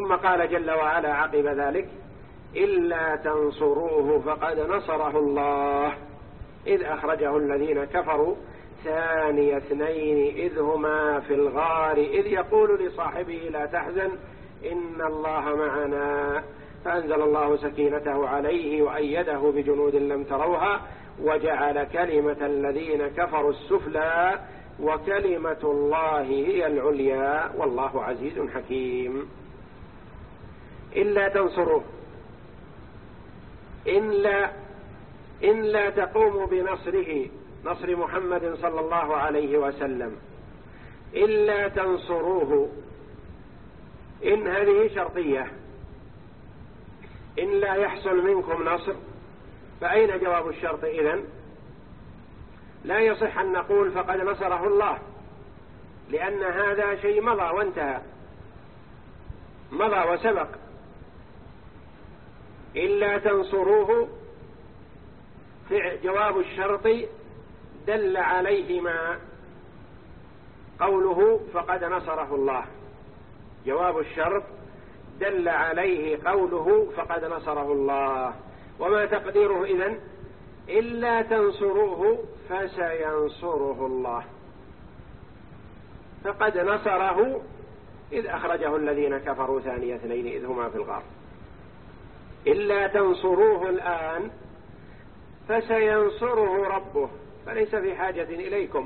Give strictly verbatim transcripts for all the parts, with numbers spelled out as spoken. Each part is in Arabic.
ثم قال جل وعلا عقب ذلك: إلا تنصروه فقد نصره الله إذ أخرجه الذين كفروا ثاني اثنين إذ هما في الغار إذ يقول لصاحبه لا تحزن إن الله معنا فأنزل الله سكينته عليه وأيده بجنود لم تروها وجعل كلمة الذين كفروا السفلى وكلمة الله هي العليا والله عزيز حكيم. إلا تنصروه، إن لا, إن لا تقوموا بنصره، نصر محمد صلى الله عليه وسلم، إلا تنصروه، إن هذه شرطية، إن لا يحصل منكم نصر فأين جواب الشرط إذن؟ لا يصح أن نقول فقد نصره الله، لأن هذا شيء مضى وانتهى، مضى وسبق. إلا تنصروه في جواب الشرط دل عليه ما قوله فقد نصره الله، جواب الشرط دل عليه قوله فقد نصره الله. وما تقديره إذن؟ إلا تنصروه فسينصره الله، فقد نصره إذ أخرجه الذين كفروا ثاني اثنين إذ هما في الغار. إلا تنصروه الآن فسينصره ربه، فليس في حاجة إليكم.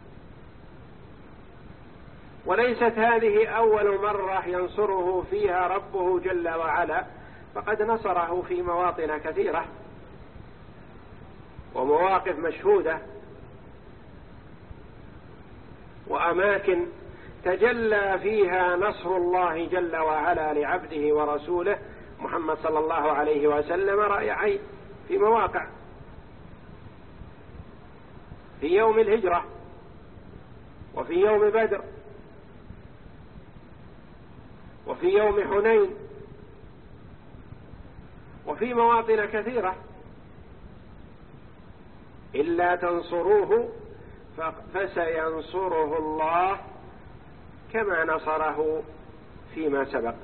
وليست هذه أول مرة ينصره فيها ربه جل وعلا، فقد نصره في مواطن كثيرة ومواقف مشهودة وأماكن تجلى فيها نصر الله جل وعلا لعبده ورسوله محمد صلى الله عليه وسلم رأي عين في مواقع، في يوم الهجرة وفي يوم بدر وفي يوم حنين وفي مواطن كثيرة. إلا تنصروه فسينصره الله كما نصره فيما سبق.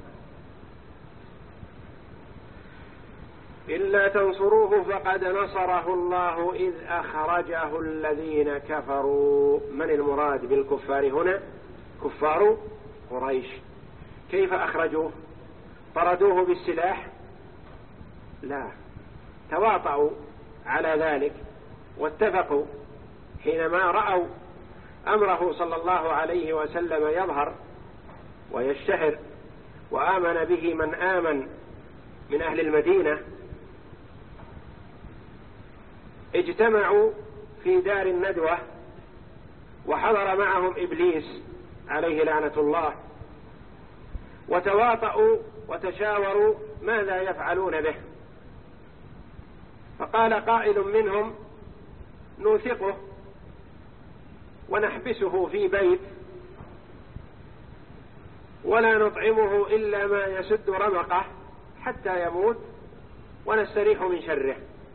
إلا تنصروه فقد نصره الله إذ أخرجه الذين كفروا. من المراد بالكفار هنا؟ كفار قريش. كيف أخرجوه؟ طردوه بالسلاح؟ لا، تواطؤوا على ذلك واتفقوا حينما رأوا أمره صلى الله عليه وسلم يظهر ويشتهر وآمن به من آمن من أهل المدينة، اجتمعوا في دار الندوة وحضر معهم إبليس عليه لعنة الله، وتواطؤوا وتشاوروا ماذا يفعلون به. فقال قائل منهم: نوثقه ونحبسه في بيت ولا نطعمه إلا ما يسد رمقه حتى يموت ونستريح من شره.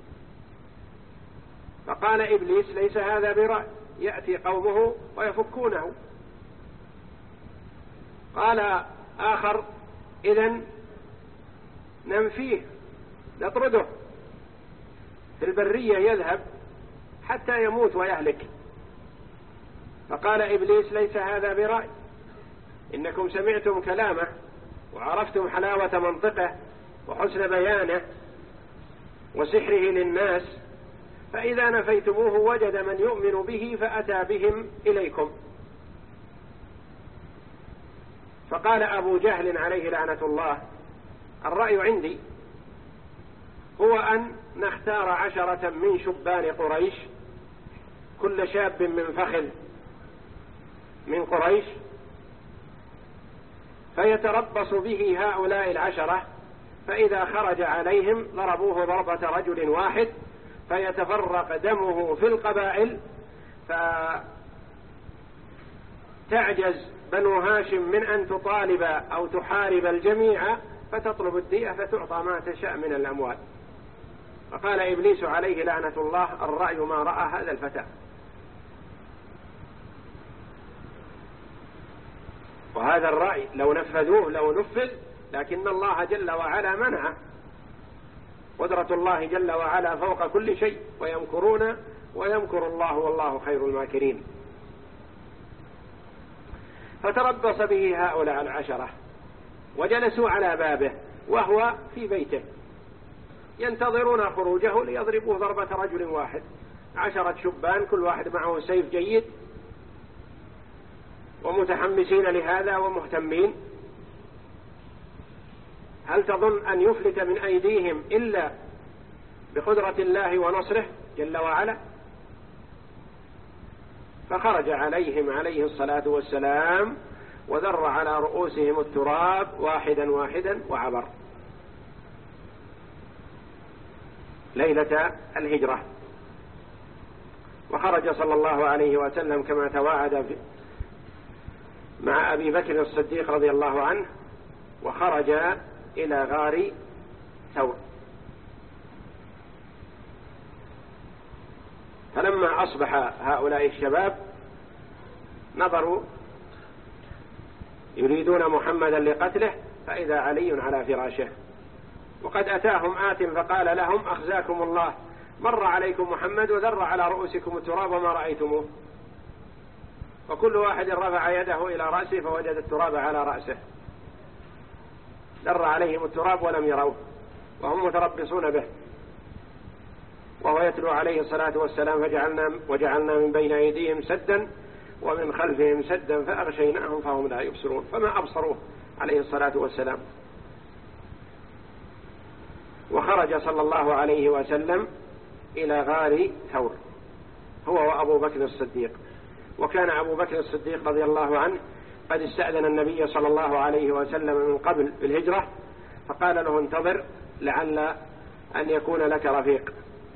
فقال إبليس: ليس هذا برأي، يأتي قومه ويفكونه. قال آخر: إذن ننفيه، نطرده في البرية يذهب حتى يموت ويهلك. فقال إبليس: ليس هذا برأي، إنكم سمعتم كلامه وعرفتم حلاوة منطقه وحسن بيانه وسحره للناس، فإذا نفيتموه وجد من يؤمن به فأتى بهم إليكم. فقال أبو جهل عليه لعنة الله: الرأي عندي هو أن نختار عشرة من شبان قريش، كل شاب من فخذ من قريش، فيتربص به هؤلاء العشرة، فإذا خرج عليهم ضربوه ضربة رجل واحد فيتفرق دمه في القبائل، فتعجز بنو هاشم من أن تطالب أو تحارب الجميع فتطلب الدية فتعطى ما تشاء من الأموال. فقال إبليس عليه لعنة الله: الرأي ما رأى هذا الفتى. وهذا الرأي لو نفذوه لو نفذ لكن الله جل وعلا منعه. قدرة الله جل وعلا فوق كل شيء، ويمكرون ويمكر الله والله خير الماكرين. فتربص به هؤلاء العشرة وجلسوا على بابه وهو في بيته ينتظرون خروجه ليضربوه ضربة رجل واحد. عشرة شبان كل واحد معه سيف جيد ومتحمسين لهذا ومهتمين. هل تظن أن يفلت من أيديهم إلا بقدرة الله ونصره جل وعلا؟ فخرج عليهم عليه الصلاة والسلام وذر على رؤوسهم التراب واحدا واحدا وعبر ليلة الهجرة. وخرج صلى الله عليه وسلم كما تواعد مع أبي بكر الصديق رضي الله عنه، وخرج إلى غار ثور. فلما أصبح هؤلاء الشباب نظروا يريدون محمدا لقتله، فإذا علي على فراشه وقد أتاهم آت فقال لهم أخزاكم الله، مر عليكم محمد وذر على رؤوسكم التراب وما رأيتموه. وكل واحد رفع يده إلى رأسه فوجد التراب على رأسه، ذر عليهم التراب ولم يروه وهم متربصون به، وهو يتلو عليه الصلاة والسلام فجعلنا وجعلنا من بين أيديهم سدا ومن خلفهم سدا فأغشيناهم فهم لا يبصرون، فما أبصروه عليه الصلاة والسلام. وخرج صلى الله عليه وسلم إلى غار ثور هو وأبو بكر الصديق. وكان أبو بكر الصديق رضي الله عنه قد استأذن النبي صلى الله عليه وسلم من قبل بالهجرة، فقال له انتظر لعل أن يكون لك رفيق.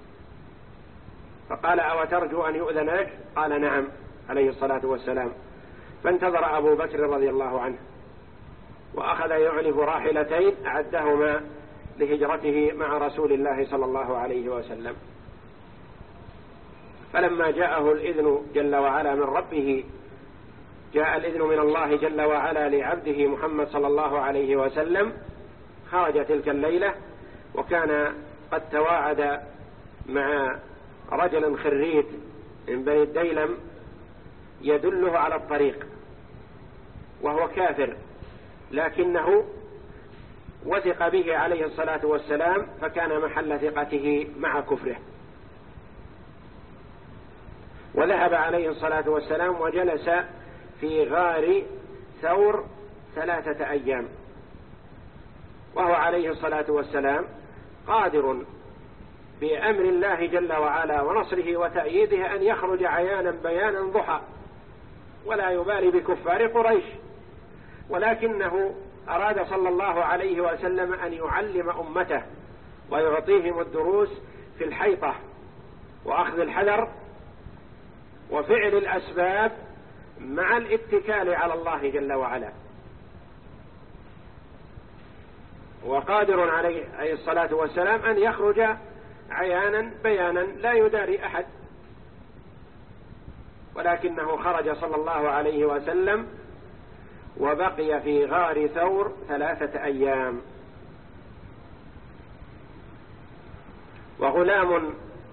فقال أو ترجو أن يؤذن لك؟ قال نعم عليه الصلاة والسلام. فانتظر أبو بكر رضي الله عنه وأخذ يعلف راحلتين أعدهما لهجرته مع رسول الله صلى الله عليه وسلم. فلما جاءه الإذن جل وعلا من ربه، جاء الإذن من الله جل وعلا لعبده محمد صلى الله عليه وسلم، خرج تلك الليلة. وكان قد تواعد مع رجل خريت من بني الديلم يدله على الطريق، وهو كافر لكنه وثق به عليه الصلاة والسلام، فكان محل ثقته مع كفره. وذهب عليه الصلاة والسلام وجلس في غار ثور ثلاثة أيام، وهو عليه الصلاة والسلام قادر بأمر الله جل وعلا ونصره وتأييده أن يخرج عيانا بيانا ضحى ولا يبالي بكفار قريش، ولكنه أراد صلى الله عليه وسلم أن يعلم أمته ويعطيهم الدروس في الحيطة وأخذ الحذر وفعل الأسباب مع الاتكال على الله جل وعلا. وقادر عليه الصلاة والسلام أن يخرج عيانا بيانا لا يداري أحد، ولكنه خرج صلى الله عليه وسلم وبقي في غار ثور ثلاثة أيام. وغلام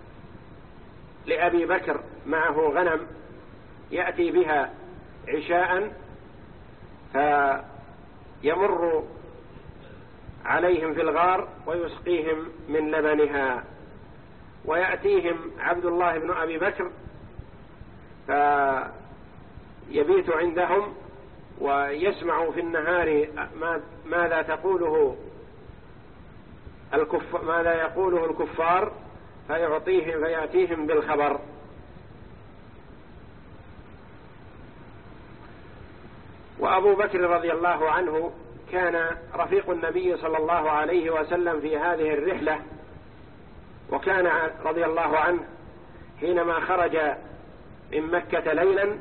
لأبي بكر معه غنم يأتي بها عشاء فيمر عليهم في الغار ويسقيهم من لبنها، ويأتيهم عبد الله بن أبي بكر فيبيت عندهم ويسمع في النهار ماذا تقوله الكف ماذا يقوله الكفار فيعطيهم فيأتيهم بالخبر. وأبو بكر رضي الله عنه كان رفيق النبي صلى الله عليه وسلم في هذه الرحلة، وكان رضي الله عنه حينما خرج من مكة ليلا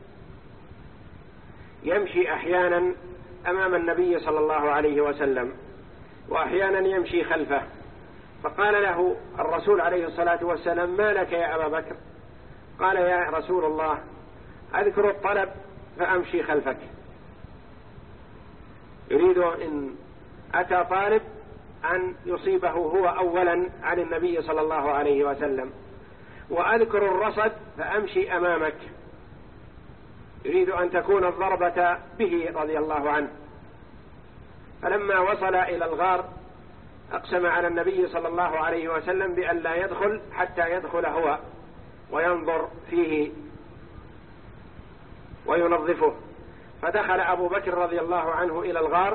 يمشي أحيانا أمام النبي صلى الله عليه وسلم وأحيانا يمشي خلفه. فقال له الرسول عليه الصلاة والسلام ما لك يا أبا بكر؟ قال يا رسول الله أذكر الطلب فأمشي خلفك. يريد إن أتى طالب أن يصيبه هو أولا عن النبي صلى الله عليه وسلم، وأذكر الرصد فأمشي أمامك، يريد أن تكون الضربة به رضي الله عنه. فلما وصل إلى الغار أقسم على النبي صلى الله عليه وسلم بأن لا يدخل حتى يدخل هو وينظر فيه وينظفه. فدخل أبو بكر رضي الله عنه إلى الغار،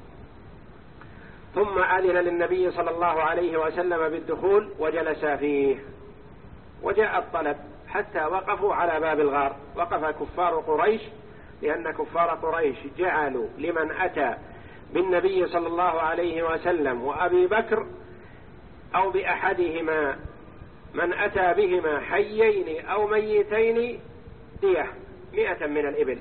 ثم أذن للنبي صلى الله عليه وسلم بالدخول وجلس فيه. وجاء الطلب حتى وقفوا على باب الغار، وقف كفار قريش، لأن كفار قريش جعلوا لمن أتى بالنبي صلى الله عليه وسلم وأبي بكر أو بأحدهما من أتى بهما حيين أو ميتين دية مئة من الإبل.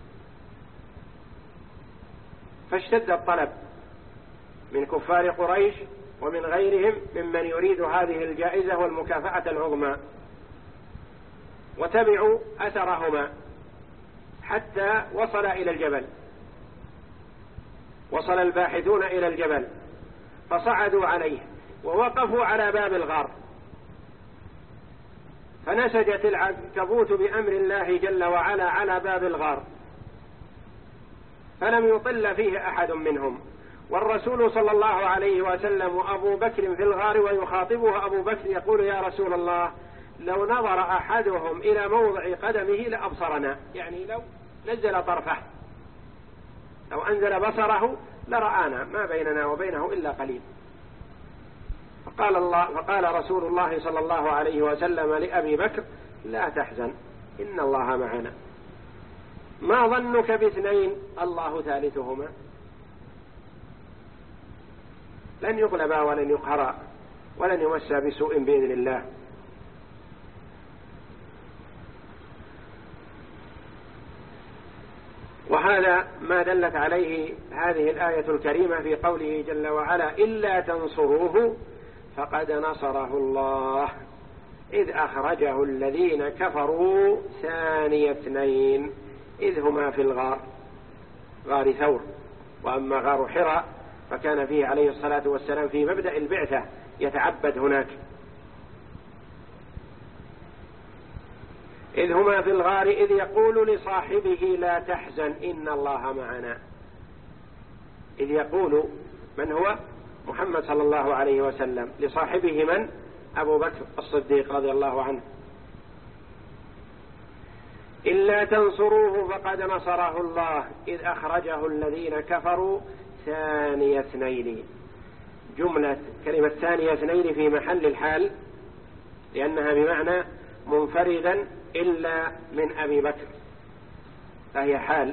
فاشتد الطلب من كفار قريش ومن غيرهم ممن يريد هذه الجائزة والمكافأة العظمى، وتبعوا أثرهما حتى وصل إلى الجبل. وصل الباحثون إلى الجبل فصعدوا عليه ووقفوا على باب الغار، فنسجت العنكبوت بأمر الله جل وعلا على باب الغار، فلم يطل فيه أحد منهم. والرسول صلى الله عليه وسلم وأبو بكر في الغار، ويخاطبه أبو بكر يقول: يا رسول الله، لو نظر أحدهم إلى موضع قدمه لأبصرنا، يعني لو نزل طرفه، لو أنزل بصره لرآنا، ما بيننا وبينه إلا قليل. فقال, الله فقال رسول الله صلى الله عليه وسلم لأبي بكر: لا تحزن، إن الله معنا. ما ظنك باثنين الله ثالثهما؟ لن يغلبا ولن يقهرا ولن يمسا بسوء بإذن الله. وهذا ما دلت عليه هذه الآية الكريمة في قوله جل وعلا: إلا تنصروه فقد نصره الله إذ أخرجه الذين كفروا ثاني اثنين إذ هما في الغار، غار ثور. وأما غار حراء فكان فيه عليه الصلاة والسلام في مبدأ البعثة يتعبد هناك. إذ هما في الغار إذ يقول لصاحبه لا تحزن إن الله معنا. إذ يقول من هو؟ محمد صلى الله عليه وسلم لصاحبه من؟ أبو بكر الصديق رضي الله عنه. إلا تنصروه فقد نصره الله إذ أخرجه الذين كفروا ثاني اثنين. جملة كلمة ثاني اثنين في محل الحال، لأنها بمعنى منفردا إلا من أبي بكر، فهي حال.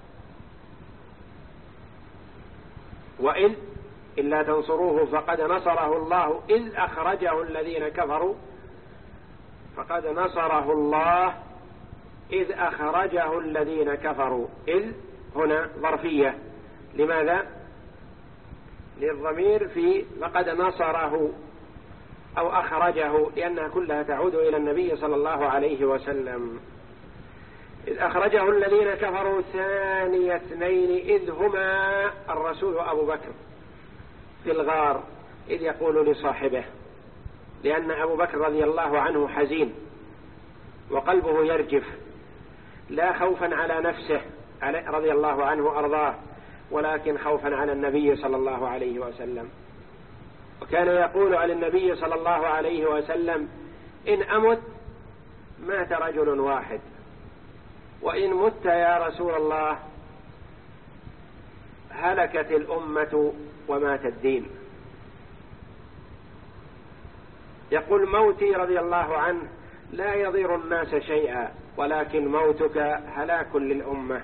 وإذ إلا تنصروه فقد نصره الله إذ أخرجه الذين كفروا، فقد نصره الله إذ أخرجه الذين كفروا. إذ هنا ظرفية، لماذا؟ للضمير في فقد نصره أو أخرجه، لأنها كلها تعود إلى النبي صلى الله عليه وسلم. إذ أخرجه الذين كفروا ثاني اثنين إذ هما الرسول أبو بكر في الغار، إذ يقول لصاحبه، لأن أبو بكر رضي الله عنه حزين وقلبه يرجف، لا خوفا على نفسه رضي الله عنه وأرضاه، ولكن خوفا على النبي صلى الله عليه وسلم. وكان يقول على النبي صلى الله عليه وسلم: إن أمت مات رجل واحد، وإن مت يا رسول الله هلكت الأمة ومات الدين. يقول: موتي رضي الله عنه لا يضير الناس شيئا، ولكن موتك هلاك للأمة،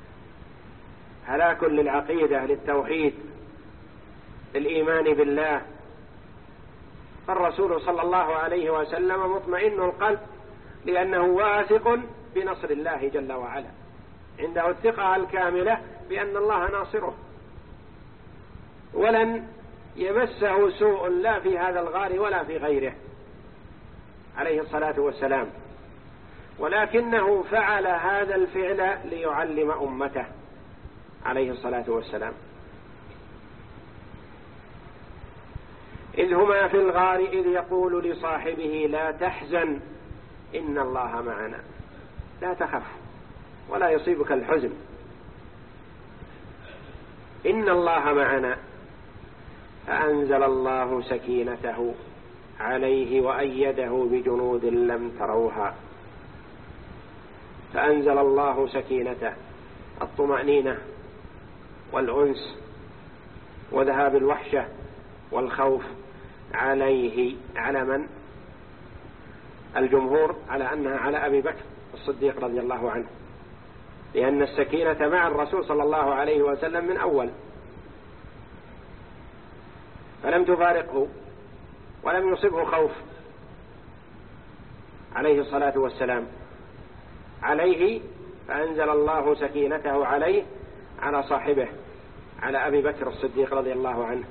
هلاك للعقيدة، للتوحيد، للإيمان بالله. فالرسول صلى الله عليه وسلم مطمئن القلب، لأنه واثق بنصر الله جل وعلا، عنده الثقة الكاملة بأن الله ناصره، ولن يمسه سوء لا في هذا الغار ولا في غيره عليه الصلاة والسلام، ولكنه فعل هذا الفعل ليعلم أمته عليه الصلاة والسلام. إذ هما في الغار إذ يقول لصاحبه لا تحزن إن الله معنا، لا تخف ولا يصيبك الحزن، إن الله معنا. فأنزل الله سكينته عليه وأيده بجنود لم تروها. فأنزل الله سكينته، الطمأنينة والأنس وذهاب الوحشة والخوف، عليه، على من؟ الجمهور على أنها على أبي بكر الصديق رضي الله عنه، لأن السكينة مع الرسول صلى الله عليه وسلم من أول، فلم تفارقه ولم يصبه خوف عليه الصلاة والسلام. عليه، فأنزل الله سكينته عليه على صاحبه، على أبي بكر الصديق رضي الله عنه.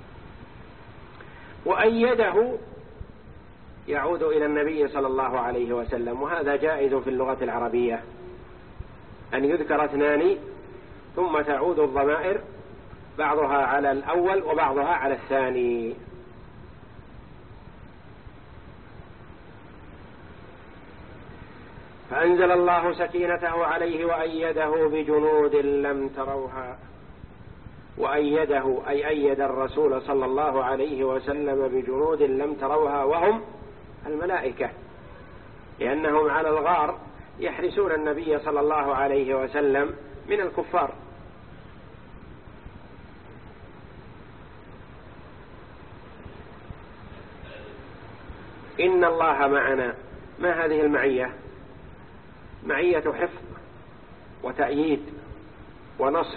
وأيده يعود إلى النبي صلى الله عليه وسلم، وهذا جائز في اللغة العربية أن يذكر اثنان ثم تعود الضمائر بعضها على الأول وبعضها على الثاني. فأنزل الله سكينته عليه وأيده بجنود لم تروها. وأيده أي أيد الرسول صلى الله عليه وسلم بجنود لم تروها، وهم الملائكة، لأنهم على الغار يحرسون النبي صلى الله عليه وسلم من الكفار. إن الله معنا، ما هذه المعية؟ معية حفظ وتأييد ونصر.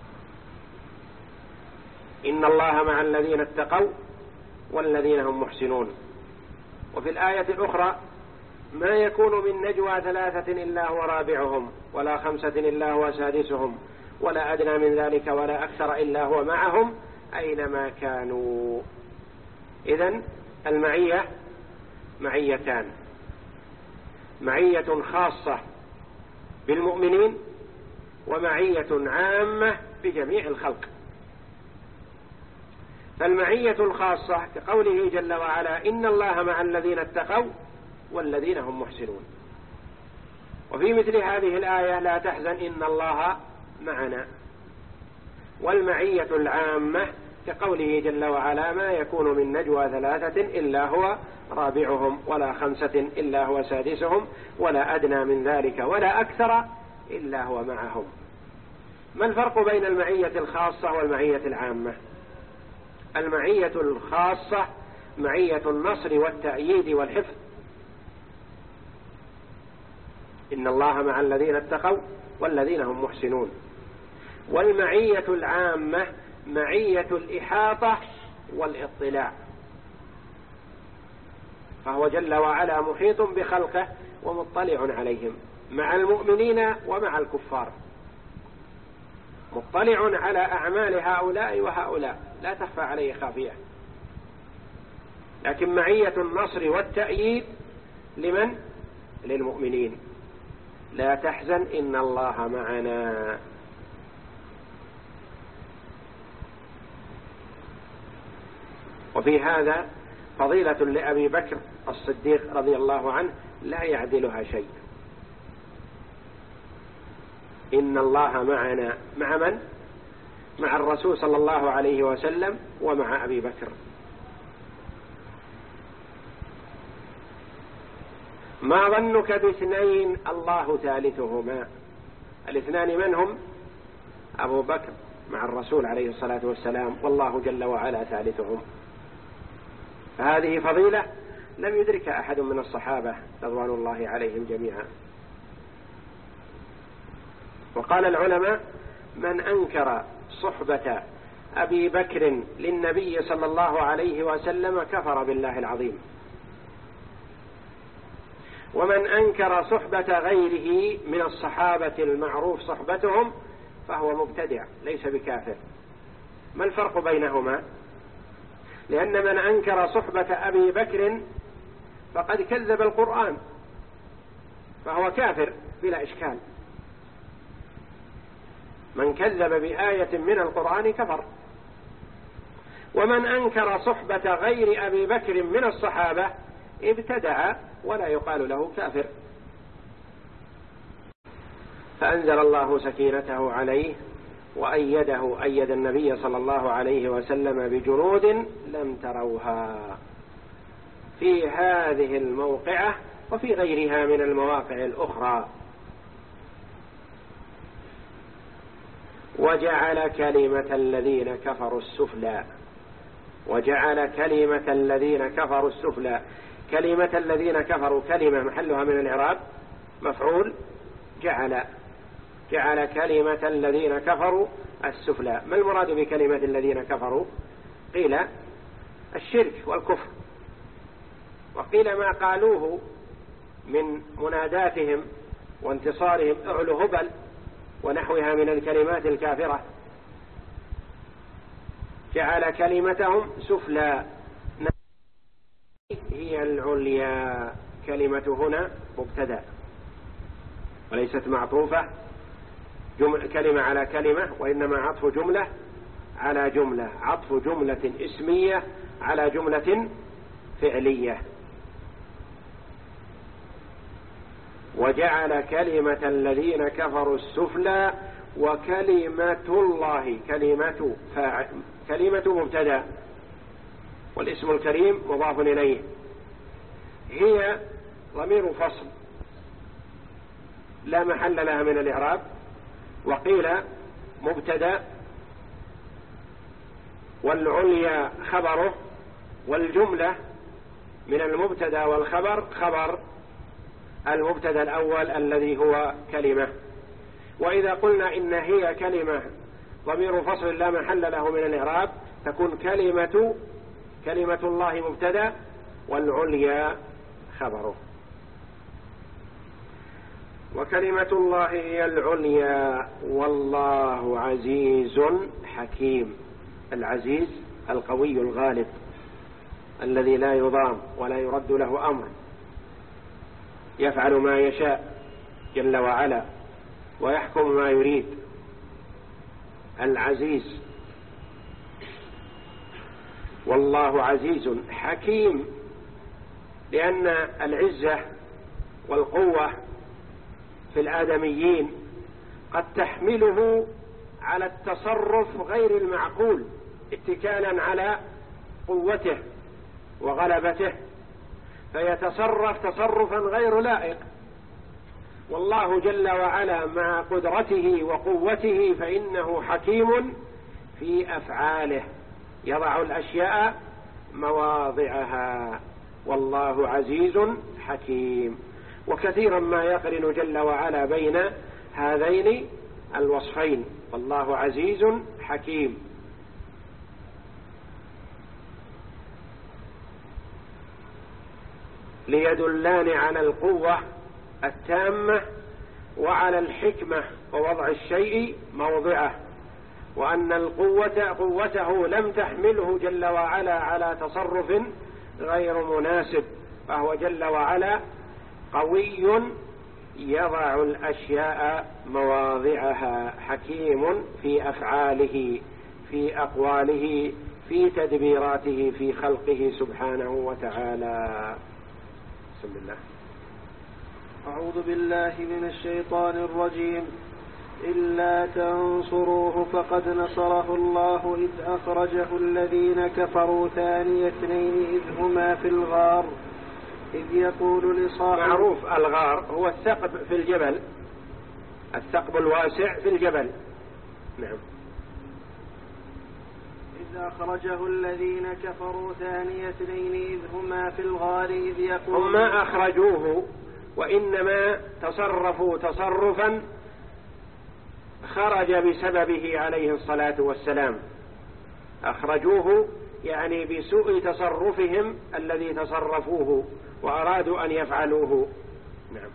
إن الله مع الذين اتقوا والذين هم محسنون. وفي الآية الأخرى ما يكون من نجوى ثلاثة إلا هو رابعهم ولا خمسة إلا هو سادسهم ولا أدنى من ذلك ولا أكثر إلا هو معهم أينما كانوا. إذن المعية معيتان، معية خاصة بالمؤمنين ومعية عامة بجميع الخلق. فالمعية الخاصة كقوله جل وعلا إن الله مع الذين اتقوا والذين هم محسنون. وفي مثل هذه الآية لا تحزن إن الله معنا. والمعية العامة كقوله جل وعلا ما يكون من نجوى ثلاثة إلا هو رابعهم ولا خمسة إلا هو سادسهم ولا أدنى من ذلك ولا أكثر إلا هو معهم. ما الفرق بين المعية الخاصة والمعية العامة؟ المعية الخاصة معية النصر والتأييد والحفظ، إن الله مع الذين اتقوا والذين هم محسنون. والمعية العامة معية الإحاطة والاطلاع، فهو جل وعلا محيط بخلقه ومطلع عليهم مع المؤمنين ومع الكفار، مطلع على أعمال هؤلاء وهؤلاء لا تخفى عليه خافية. لكن معية النصر والتأييد لمن؟ للمؤمنين. لا تحزن إن الله معنا. وفي هذا فضيلة لأبي بكر الصديق رضي الله عنه لا يعدلها شيء. إن الله معنا، مع من؟ مع الرسول صلى الله عليه وسلم ومع أبي بكر. ما ظنك باثنين الله ثالثهما؟ الاثنان من هم؟ أبو بكر مع الرسول عليه الصلاة والسلام، والله جل وعلا ثالثهم. فهذه فضيلة لم يدركها أحد من الصحابة رضوان الله عليهم جميعا. وقال العلماء من أنكر صحبة أبي بكر للنبي صلى الله عليه وسلم كفر بالله العظيم، ومن أنكر صحبة غيره من الصحابة المعروف صحبتهم فهو مبتدع ليس بكافر. ما الفرق بينهما؟ لأن من أنكر صحبة أبي بكر فقد كذب القرآن فهو كافر بلا إشكال، من كذب بآية من القرآن كفر. ومن أنكر صحبة غير أبي بكر من الصحابة ابتدع ولا يقال له كافر. فأنزل الله سكينته عليه وأيده، أيد النبي صلى الله عليه وسلم بجنود لم تروها في هذه الموقعة وفي غيرها من المواقع الأخرى. وجعل كلمة الذين كفروا السفلى، وجعل كلمة الذين كفروا السفلى. كلمة الذين كفروا كلمة محلها من الإعراب مفعول جعل، جعل كلمة الذين كفروا السفلى. ما المراد بكلمة الذين كفروا؟ قيل الشرك والكفر، وقيل ما قالوه من مناداتهم وانتصارهم اعلو هبل ونحوها من الكلمات الكافرة. جعل كلمتهم سفلى هي العليا. كلمة هنا مبتدأ وليست معطوفة كلمة على كلمة، وإنما عطف جملة على جملة، عطف جملة اسمية على جملة فعلية. وجعل كلمة الذين كفروا السفلى وكلمة الله. كلمة فاعل، كلمة مبتدأ والاسم الكريم مضاف إليه، هي ضمير فصل لا محل لها من الإعراب، وقيل مبتدأ والعليا خبره، والجملة من المبتدأ والخبر خبر المبتدأ الأول الذي هو كلمة. وإذا قلنا إن هي كلمة ضمير فصل لا محل له من الإعراب تكون كلمة كلمة الله مبتدأ والعليا خبره. وكلمة الله هي العليا والله عزيز حكيم. العزيز القوي الغالب الذي لا يضام ولا يرد له أمر، يفعل ما يشاء جل وعلا ويحكم ما يريد. العزيز. والله عزيز حكيم، لأن العزة والقوة في الآدميين قد تحمله على التصرف غير المعقول اتكالا على قوته وغلبته، فيتصرف تصرفا غير لائق. والله جل وعلا مع قدرته وقوته فإنه حكيم في أفعاله، يضع الأشياء مواضعها. والله عزيز حكيم. وكثيرا ما يقرن جل وعلا بين هذين الوصفين، والله عزيز حكيم. ليدلان على القوة التامة وعلى الحكمة ووضع الشيء موضعه، وأن القوة قوته لم تحمله جل وعلا على تصرف غير مناسب، فهو جل وعلا قوي يضع الأشياء مواضعها، حكيم في أفعاله في أقواله في تدبيراته في خلقه سبحانه وتعالى. بسم الله. أعوذ بالله من الشيطان الرجيم. إلا تنصروه فقد نصره الله إذ أخرجه الذين كفروا ثاني اثنين إذ هما في الغار إذ يقول لصاحبه. معروف الغار هو الثقب في الجبل، الثقب الواسع في الجبل. نعم. إذ أخرجه الذين كفروا ثاني اثنين إذ هما في الغار إذ يقول. هم ما أخرجوه وإنما تصرفوا تصرفا خرج بسببه عليه الصلاة والسلام. أخرجوه يعني بسوء تصرفهم الذي تصرفوه وأرادوا أن يفعلوه. نعم.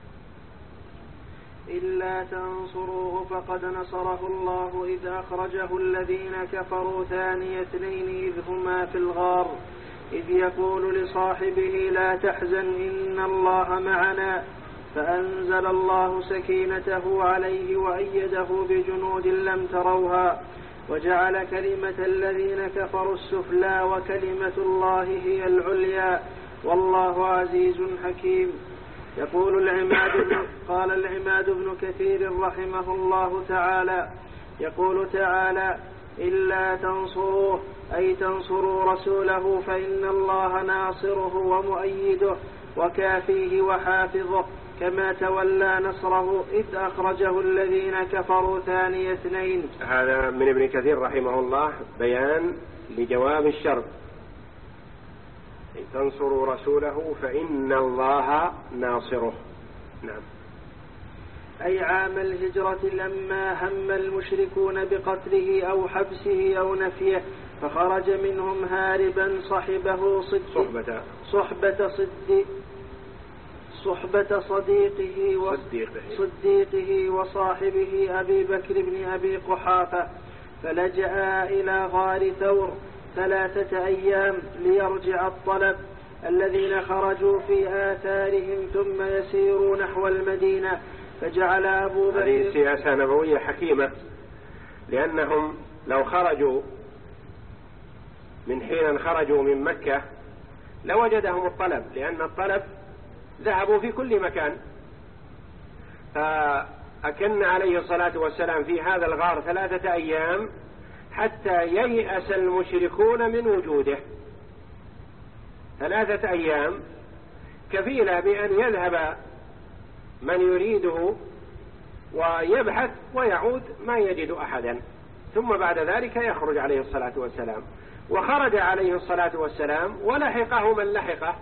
إلا تنصروه فقد نصره الله إذ أخرجه الذين كفروا ثاني اثنين إذ هما في الغار إذ يقول لصاحبه لا تحزن إن الله معنا فأنزل الله سكينته عليه وأيده بجنود لم تروها وجعل كلمة الذين كفروا السفلى وكلمة الله هي العليا والله عزيز حكيم. يقول العماد قال العماد بن كثير رحمه الله تعالى يقول تعالى إلا تنصروه أي تنصروا رسوله فإن الله ناصره ومؤيده وكافيه وحافظه كما تولى نصره إذ أخرجه الذين كفروا ثاني اثنين. هذا من ابن كثير رحمه الله بيان لجواب الشرط إن تنصروا رسوله فإن الله ناصره. نعم. أي عام الهجرة لما هم المشركون بقتله أو حبسه أو نفيه فخرج منهم هاربا صحبه صد صحبة صحبة صد صحبة صديقه وصديقه صديقه وصاحبه أبي بكر بن أبي قحافة فلجأ إلى غار ثور ثلاثة أيام ليرجع الطلب الذين خرجوا في آثارهم ثم يسيروا نحو المدينة فجعل أبو بكر. هذه سياسة نبوية حكيمة لأنهم لو خرجوا من حين خرجوا من مكة لوجدهم الطلب لأن الطلب ذهبوا في كل مكان فأكن عليه الصلاة والسلام في هذا الغار ثلاثة أيام حتى ييأس المشركون من وجوده. ثلاثة أيام كفيلة بأن يذهب من يريده ويبحث ويعود ما يجد أحدا ثم بعد ذلك يخرج عليه الصلاة والسلام. وخرج عليه الصلاة والسلام ولحقه من لحقه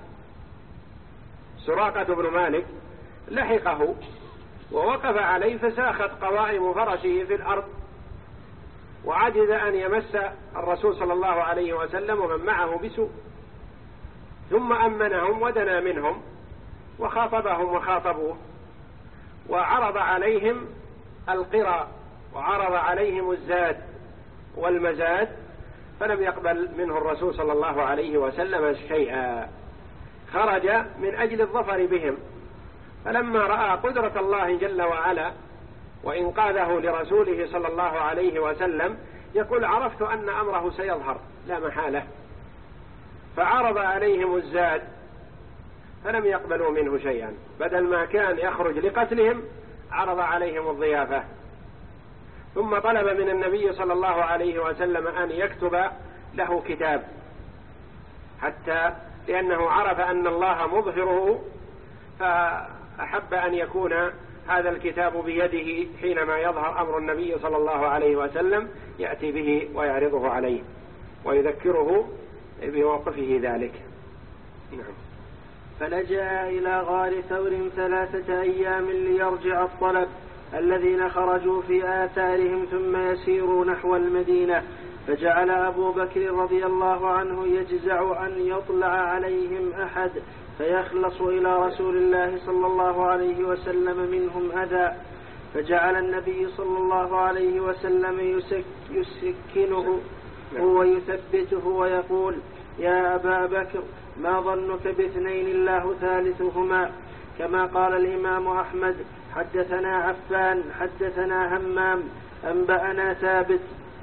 سراقة بن مالك لحقه ووقف عليه فساخت قوائم فرسه في الأرض وعجز أن يمس الرسول صلى الله عليه وسلم ومن معه بسوء ثم أمنهم ودنا منهم وخاطبهم وخاطبوه وعرض عليهم القرى وعرض عليهم الزاد والمزاد فلم يقبل منه الرسول صلى الله عليه وسلم شيئا. خرج من أجل الظفر بهم فلما رأى قدرة الله جل وعلا وإنقاذه لرسوله صلى الله عليه وسلم يقول عرفت أن أمره سيظهر لا محالة فعرض عليهم الزاد فلم يقبلوا منه شيئا بدل ما كان يخرج لقتلهم عرض عليهم الضيافة ثم طلب من النبي صلى الله عليه وسلم أن يكتب له كتاب حتى لأنه عرف أن الله مظهره فأحب أن يكون هذا الكتاب بيده حينما يظهر أمر النبي صلى الله عليه وسلم يأتي به ويعرضه عليه ويذكره بموقفه ذلك. نعم. فلجأ إلى غار ثور ثلاثة أيام ليرجع الطلب الذين خرجوا في آثارهم ثم يسيروا نحو المدينة فجعل أبو بكر رضي الله عنه يجزع أن يطلع عليهم أحد فيخلص إلى رسول الله صلى الله عليه وسلم منهم أذى فجعل النبي صلى الله عليه وسلم يسك يسكنه ويثبته ويقول يا أبا بكر ما ظنك باثنين الله ثالثهما كما قال الإمام أحمد حدثنا عفان حدثنا همام أنبأنا ثابت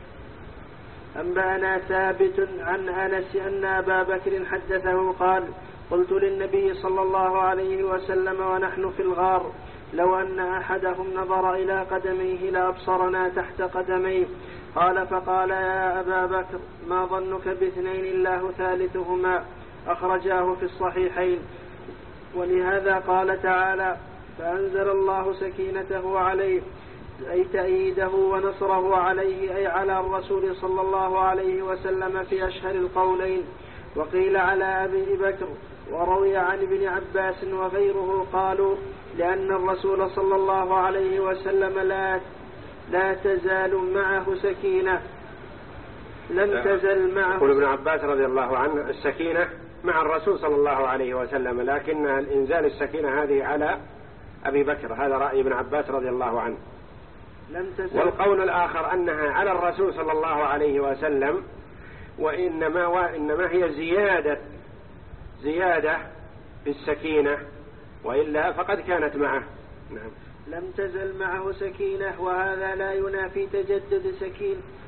أنبأنا ثابت عن أنس أن أبا بكر حدثه قال قلت للنبي صلى الله عليه وسلم ونحن في الغار لو أن أحدهم نظر إلى قدميه لأبصرنا تحت قدميه قال فقال يا أبا بكر ما ظنك باثنين الله ثالثهما أخرجاه في الصحيحين. ولهذا قال تعالى فأنزل الله سكينته عليه أي تأييده ونصره عليه أي على الرسول صلى الله عليه وسلم في أشهر القولين. وقيل على أبي بكر وروي عن ابن عباس وغيره قالوا لأن الرسول صلى الله عليه وسلم لا لا تزال معه سكينة لم تزل معه. يقول ابن عباس رضي الله عنه السكينة مع الرسول صلى الله عليه وسلم لكن الإنزال السكينة هذه على أبي بكر هذا رأي ابن عباس رضي الله عنه. لم تزل. والقول الآخر أنها على الرسول صلى الله عليه وسلم وإنما, وإنما هي زيادة زيادة في السكينة وإلا فقد كانت معه. نعم. لم تزل معه سكينة وهذا لا ينافي تجدد سكين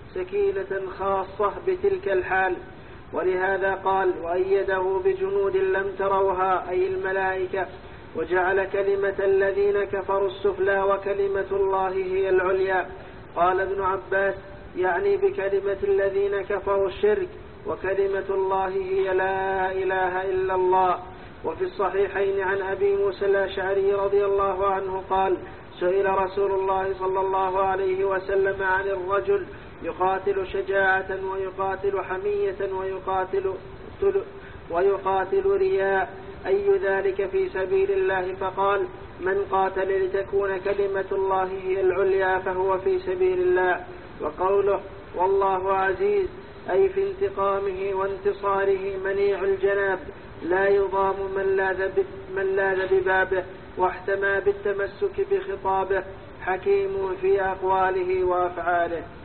سكينة خاصة بتلك الحال. ولهذا قال: وأيده بجنود لم تروها، أي الملائكة، وجعل كلمة الذين كفروا السفلى وكلمة الله هي العليا. قال ابن عباس: يعني بكلمة الذين كفروا الشرك، وكلمة الله هي لا إله إلا الله. وفي الصحيحين عن أبي موسى الأشعري رضي الله عنه قال: سئل رسول الله صلى الله عليه وسلم عن الرجل يقاتل شجاعة ويقاتل حمية ويقاتل, ويقاتل رياء، أي ذلك في سبيل الله؟ فقال: من قاتل لتكون كلمة الله هي العليا فهو في سبيل الله. وقوله: والله عزيز، أي في انتقامه وانتصاره منيع الجناب، لا يضام من لاذ, من لاذ ببابه، واحتمى بالتمسك بخطابه، حكيم في أقواله وأفعاله.